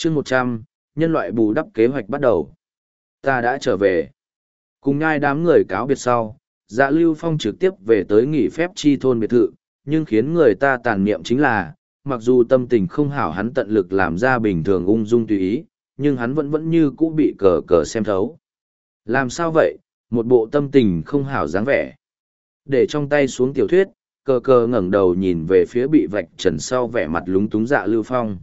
chương 100, nhân loại bù đắp kế hoạch bắt đầu. Ta đã trở về. Cùng nhai đám người cáo biệt sau, Dạ Lưu Phong trực tiếp về tới nghỉ phép chi thôn biệt thự, nhưng khiến người ta tàn niệm chính là, mặc dù tâm tình không hảo hắn tận lực làm ra bình thường ung dung tùy ý, nhưng hắn vẫn như cũ bị cờ cờ xem thấu. Làm sao vậy, một bộ tâm tình không hảo dáng vẻ. Để trong tay xuống tiểu thuyết, cờ cờ ngẩng đầu nhìn về phía bị vạch trần sau vẻ mặt lúng túng Dạ Lưu Phong.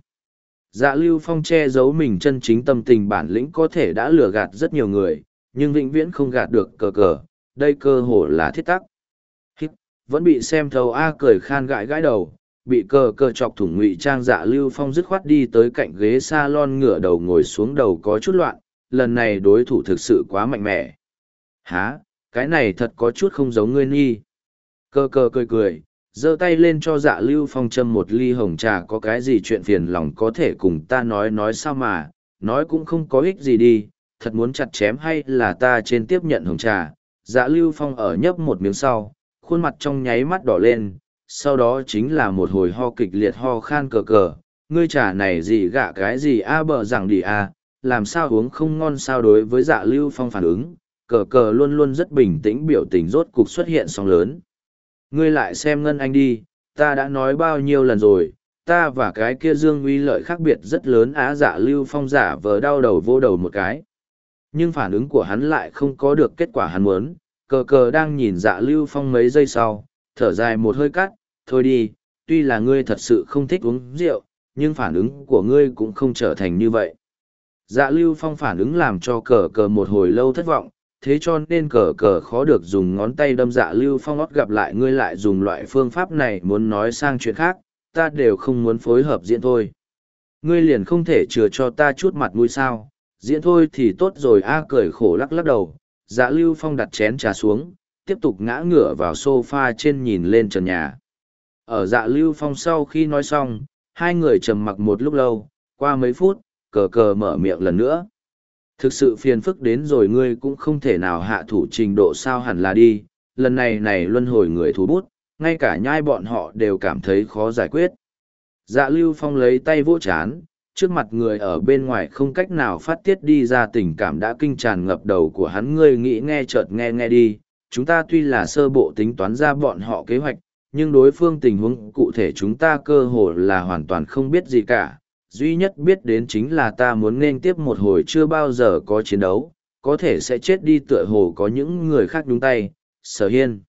Dạ Lưu Phong che giấu mình chân chính tâm tình bản lĩnh có thể đã lừa gạt rất nhiều người, nhưng vĩnh viễn không gạt được cờ cờ, đây cơ hồ là thiết tắc. Hít, vẫn bị xem thấu A cười khan gãi gãi đầu, bị cờ cờ chọc thủng ngụy trang. Dạ Lưu Phong dứt khoát đi tới cạnh ghế salon ngửa đầu ngồi xuống, đầu có chút loạn, lần này đối thủ thực sự quá mạnh mẽ. Hả, cái này thật có chút không giống ngươi nghi. Cờ cờ cười cười, giơ tay lên cho Dạ Lưu Phong châm một ly hồng trà. Có cái gì chuyện phiền lòng có thể cùng ta nói sao mà, nói cũng không có ích gì đi, thật muốn chặt chém hay là ta trên tiếp nhận hồng trà. Dạ Lưu Phong ở nhấp một miếng sau, khuôn mặt trong nháy mắt đỏ lên, sau đó chính là một hồi ho kịch liệt ho khan. Cờ cờ, ngươi trà này gì gạ cái gì a bờ rằng đi a, làm sao uống không ngon sao? Đối với Dạ Lưu Phong phản ứng, cờ cờ luôn luôn rất bình tĩnh, biểu tình rốt cục xuất hiện sóng lớn. Ngươi lại xem Ngân Anh đi, ta đã nói bao nhiêu lần rồi, ta và cái kia Dương Uy Lợi khác biệt rất lớn á. Dạ Lưu Phong giả vờ đau đầu vô đầu một cái. Nhưng phản ứng của hắn lại không có được kết quả hắn muốn, cờ cờ đang nhìn Dạ Lưu Phong mấy giây sau, thở dài một hơi cắt, thôi đi, tuy là ngươi thật sự không thích uống rượu, nhưng phản ứng của ngươi cũng không trở thành như vậy. Dạ Lưu Phong phản ứng làm cho cờ cờ một hồi lâu thất vọng, thế cho nên cờ cờ khó được dùng ngón tay đâm Dạ Lưu Phong ót. Gặp lại ngươi lại dùng loại phương pháp này, muốn nói sang chuyện khác, ta đều không muốn phối hợp diễn thôi. Ngươi liền không thể chừa cho ta chút mặt mũi sao? Diễn thôi thì tốt rồi a. Cười khổ lắc lắc đầu, Dạ Lưu Phong đặt chén trà xuống, tiếp tục ngã ngửa vào sofa trên nhìn lên trần nhà. Ở Dạ Lưu Phong sau khi nói xong, hai người trầm mặc một lúc lâu, qua mấy phút, cờ cờ mở miệng lần nữa. Thực sự phiền phức đến rồi, ngươi cũng không thể nào hạ thủ trình độ sao? Hẳn là đi, lần này luân hồi người thủ bút, ngay cả nhai bọn họ đều cảm thấy khó giải quyết. Dạ Lưu Phong lấy tay vỗ chán, trước mặt người ở bên ngoài không cách nào phát tiết đi ra tình cảm đã kinh tràn ngập đầu của hắn. Ngươi nghĩ nghe chợt nghe đi, chúng ta tuy là sơ bộ tính toán ra bọn họ kế hoạch, nhưng đối phương tình huống cụ thể chúng ta cơ hồ là hoàn toàn không biết gì cả. Duy nhất biết đến chính là ta muốn nên tiếp một hồi chưa bao giờ có chiến đấu, có thể sẽ chết đi, tựa hồ có những người khác nhúng tay. Sở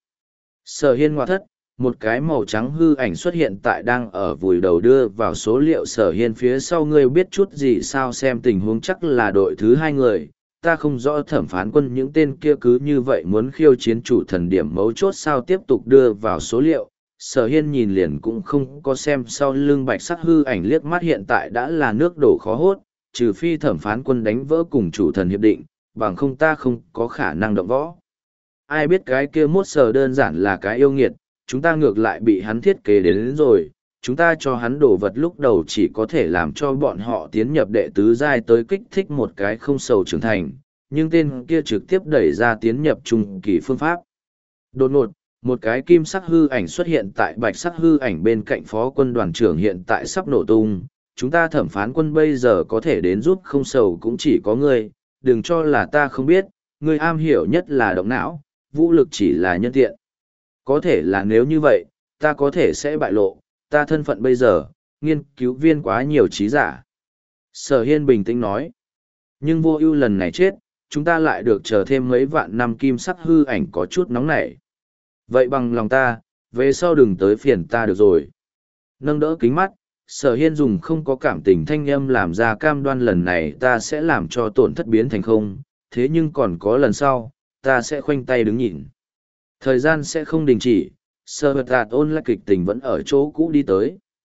Hiên ngoại thất, một cái màu trắng hư ảnh xuất hiện tại đang ở vùi đầu đưa vào số liệu. Sở Hiên phía sau, ngươi biết chút gì sao? Xem tình huống chắc là đội thứ hai người, ta không rõ thẩm phán quân những tên kia cứ như vậy muốn khiêu chiến chủ thần điểm mấu chốt sao? Tiếp tục đưa vào số liệu. Sở Hiên nhìn liền cũng không có xem sau lưng bạch sắc hư ảnh liếc mắt, hiện tại đã là nước đổ khó hốt, trừ phi thẩm phán quân đánh vỡ cùng chủ thần hiệp định, bằng không ta không có khả năng động võ. Ai biết cái kia mốt sờ đơn giản là cái yêu nghiệt, chúng ta ngược lại bị hắn thiết kế đến rồi, chúng ta cho hắn đồ vật lúc đầu chỉ có thể làm cho bọn họ tiến nhập đệ tứ giai tới kích thích một cái không sầu trưởng thành, nhưng tên kia trực tiếp đẩy ra tiến nhập trung kỳ phương pháp. Đột ngột, một cái kim sắc hư ảnh xuất hiện tại bạch sắc hư ảnh bên cạnh. Phó quân đoàn trưởng hiện tại sắp nổ tung, chúng ta thẩm phán quân bây giờ có thể đến giúp không sầu cũng chỉ có ngươi, đừng cho là ta không biết, ngươi am hiểu nhất là động não, vũ lực chỉ là nhân tiện. Có thể là nếu như vậy, ta có thể sẽ bại lộ, ta thân phận bây giờ, nghiên cứu viên quá nhiều trí giả. Sở Hiên bình tĩnh nói, nhưng vô ưu lần này chết, chúng ta lại được chờ thêm mấy vạn năm. Kim sắc hư ảnh có chút nóng nảy. Vậy bằng lòng ta, về sau đừng tới phiền ta được rồi. Nâng đỡ kính mắt, Sở Hiên dùng không có cảm tình thanh âm làm ra cam đoan, lần này ta sẽ làm cho tổn thất biến thành không, thế nhưng còn có lần sau, ta sẽ khoanh tay đứng nhìn. Thời gian sẽ không đình chỉ, Sở Bật Đạt ôn lại kịch tình vẫn ở chỗ cũ đi tới.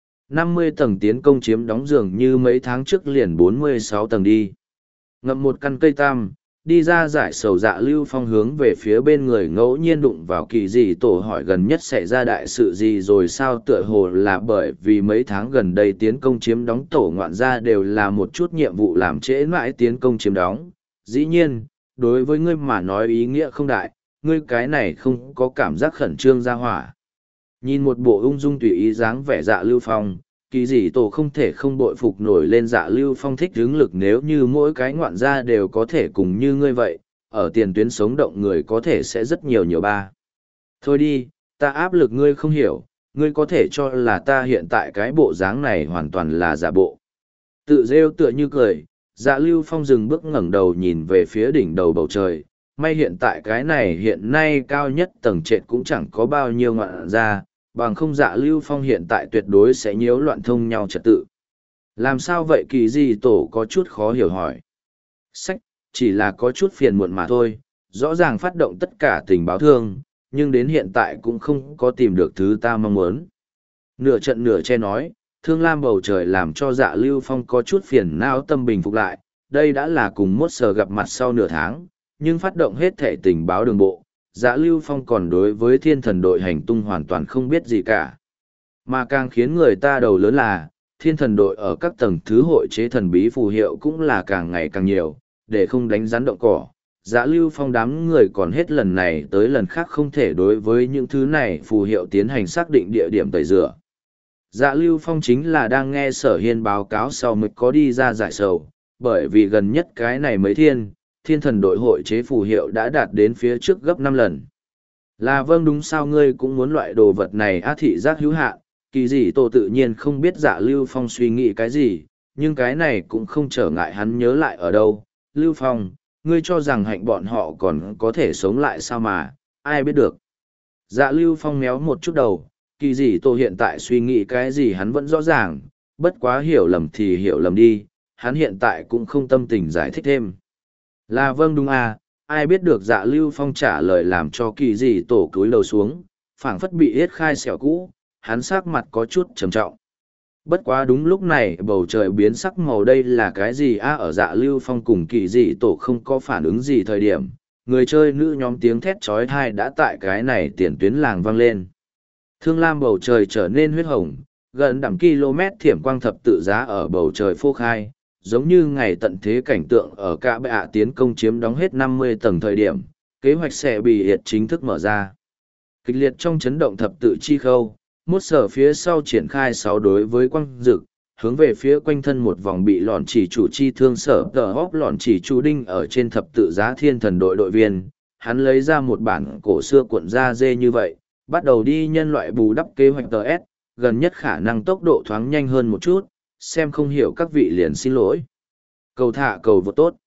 50 tầng tiến công chiếm đóng dường như mấy tháng trước liền 46 tầng đi. Ngậm một căn cây tam, đi ra giải sầu. Dạ Lưu Phong hướng về phía bên người ngẫu nhiên đụng vào Kỳ Dị Tổ, hỏi gần nhất xảy ra đại sự gì rồi sao? Tựa hồ là bởi vì mấy tháng gần đây tiến công chiếm đóng tổ ngoạn gia đều là một chút nhiệm vụ làm trễ mãi tiến công chiếm đóng. Dĩ nhiên, đối với ngươi mà nói ý nghĩa không đại, ngươi cái này không có cảm giác khẩn trương ra hỏa. Nhìn một bộ ung dung tùy ý dáng vẻ Dạ Lưu Phong, Kỳ dị tổ không thể không bội phục nổi lên Dạ Lưu Phong thích hứng lực, nếu như mỗi cái ngoạn gia đều có thể cùng như ngươi vậy, ở tiền tuyến sống động người có thể sẽ rất nhiều nhiều ba. Thôi đi, ta áp lực ngươi không hiểu, ngươi có thể cho là ta hiện tại cái bộ dáng này hoàn toàn là giả bộ. Tự rêu tựa như cười, Dạ Lưu Phong dừng bước ngẩng đầu nhìn về phía đỉnh đầu bầu trời, may hiện tại cái này hiện nay cao nhất tầng trệt cũng chẳng có bao nhiêu ngoạn gia, bằng không Dạ Lưu Phong hiện tại tuyệt đối sẽ nhiễu loạn thông nhau trật tự. Làm sao vậy? Kỳ dị tổ có chút khó hiểu hỏi. Sách, chỉ là có chút phiền muộn mà thôi, rõ ràng phát động tất cả tình báo thương, nhưng đến hiện tại cũng không có tìm được thứ ta mong muốn. Nửa trận nửa che nói, thương lam bầu trời làm cho Dạ Lưu Phong có chút phiền não tâm bình phục lại, đây đã là cùng mốt sờ gặp mặt sau nửa tháng, nhưng phát động hết thể tình báo đường bộ, Dạ Lưu Phong còn đối với thiên thần đội hành tung hoàn toàn không biết gì cả. Mà càng khiến người ta đầu lớn là, thiên thần đội ở các tầng thứ hội chế thần bí phù hiệu cũng là càng ngày càng nhiều, để không đánh rắn động cỏ. Dạ Lưu Phong đám người còn hết lần này tới lần khác không thể đối với những thứ này phù hiệu tiến hành xác định địa điểm tẩy rửa. Dạ Lưu Phong chính là đang nghe Sở Hiên báo cáo sau mới có đi ra giải sầu, bởi vì gần nhất cái này mấy thiên thần đội hội chế phù hiệu đã đạt đến phía trước gấp 5 lần. Là vâng, đúng sao ngươi cũng muốn loại đồ vật này á? Thị giác hữu hạn, kỳ dị tổ tự nhiên không biết Dạ Lưu Phong suy nghĩ cái gì, nhưng cái này cũng không trở ngại hắn nhớ lại ở đâu. Lưu Phong, ngươi cho rằng hạnh bọn họ còn có thể sống lại sao mà, ai biết được. Dạ Lưu Phong méo một chút đầu, kỳ dị tổ hiện tại suy nghĩ cái gì hắn vẫn rõ ràng, bất quá hiểu lầm thì hiểu lầm đi, hắn hiện tại cũng không tâm tình giải thích thêm. Là vâng, đúng à, ai biết được. Dạ Lưu Phong trả lời làm cho kỳ dị tổ cúi đầu xuống, phảng phất bị yết khai xẻo cũ, hắn sắc mặt có chút trầm trọng. Bất quá đúng lúc này bầu trời biến sắc màu, đây là cái gì a? Ở Dạ Lưu Phong cùng kỳ dị tổ không có phản ứng gì thời điểm, người chơi nữ nhóm tiếng thét chói tai đã tại cái này tiền tuyến làng vang lên. Thương lam bầu trời trở nên huyết hồng, gần đẳng km thiểm quang thập tự giá ở bầu trời phô khai, giống như ngày tận thế cảnh tượng ở cả bệ ạ tiến công chiếm đóng hết 50 tầng thời điểm, kế hoạch sẽ bị hiệt chính thức mở ra. Kịch liệt trong chấn động thập tự chi khâu, mốt sở phía sau triển khai 6 đối với quang dực, hướng về phía quanh thân một vòng bị lọn chỉ chủ chi thương sở tờ hóp lọn chỉ chủ đinh ở trên thập tự giá thiên thần đội đội viên. Hắn lấy ra một bản cổ xưa cuộn da dê như vậy, bắt đầu đi nhân loại bù đắp kế hoạch TS, gần nhất khả năng tốc độ thoáng nhanh hơn một chút, xem không hiểu các vị liền xin lỗi. Cầu thả cầu vô tốt.